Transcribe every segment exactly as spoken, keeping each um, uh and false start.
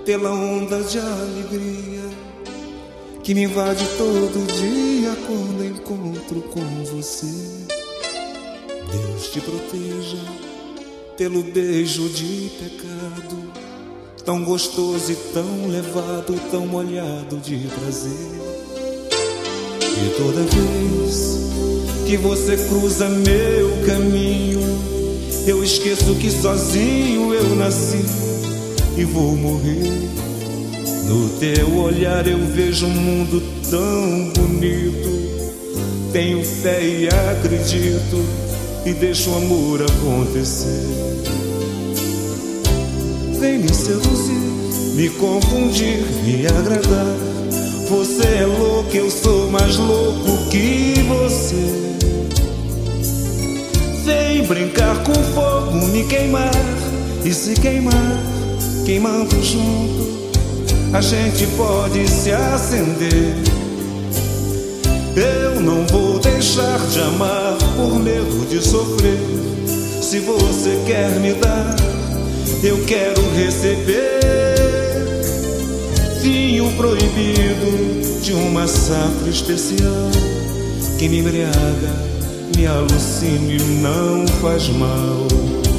pela onda de alegria que me invade todo dia quando encontro com você. Deus te proteja pelo beijo de pecado, tão gostoso e tão levado, tão molhado de prazer. E toda vez que você cruza meu caminho, eu esqueço que sozinho eu nasci e vou morrer. No teu olhar eu vejo um mundo tão bonito, tenho fé e acredito e deixo o amor acontecer. Vem me seduzir, me confundir, me agradar. Você é louco, eu sou mais louco que você. Vem brincar com fogo, me queimar, e se queimar, queimando junto, a gente pode se acender. Eu não vou deixar de amar por medo de sofrer. Se você quer me dar, eu quero receber. Vinho proibido de uma safra especial que me embriaga, me alucina e não faz mal.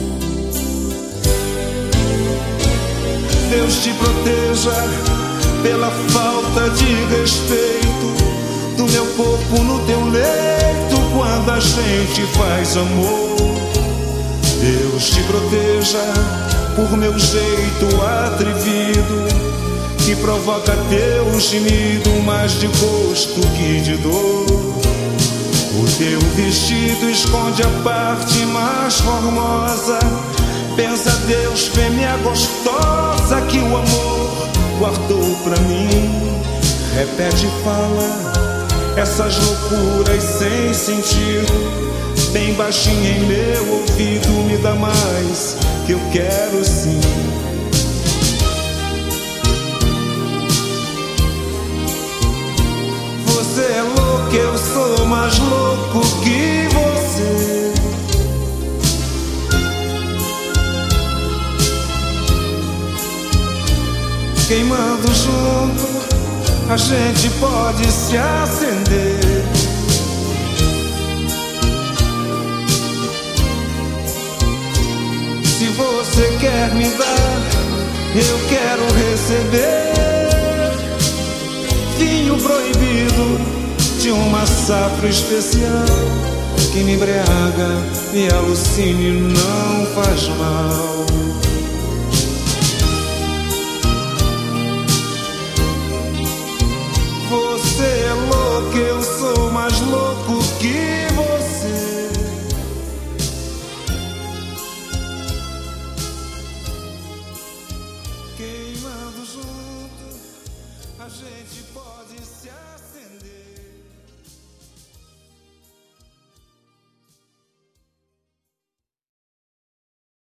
Deus te proteja pela falta de respeito do meu corpo no teu leito quando a gente faz amor. Deus te proteja por meu jeito atrevido que provoca teu gemido mais de gosto que de dor. O teu vestido esconde a parte mais formosa. Pensa Deus, fêmea gostosa que o amor guardou pra mim. Repete e fala essas loucuras sem sentido, bem baixinho em meu ouvido. Me dá mais que eu quero sim. Você é louco, eu sou mais louco que você. Queimando junto, a gente pode se acender. Se você quer me dar, eu quero receber. Vinho proibido de uma safra especial que me embriaga, me alucina e não faz mal. Você é louco, eu sou mais louco que você. Queimando junto, a gente pode se acender.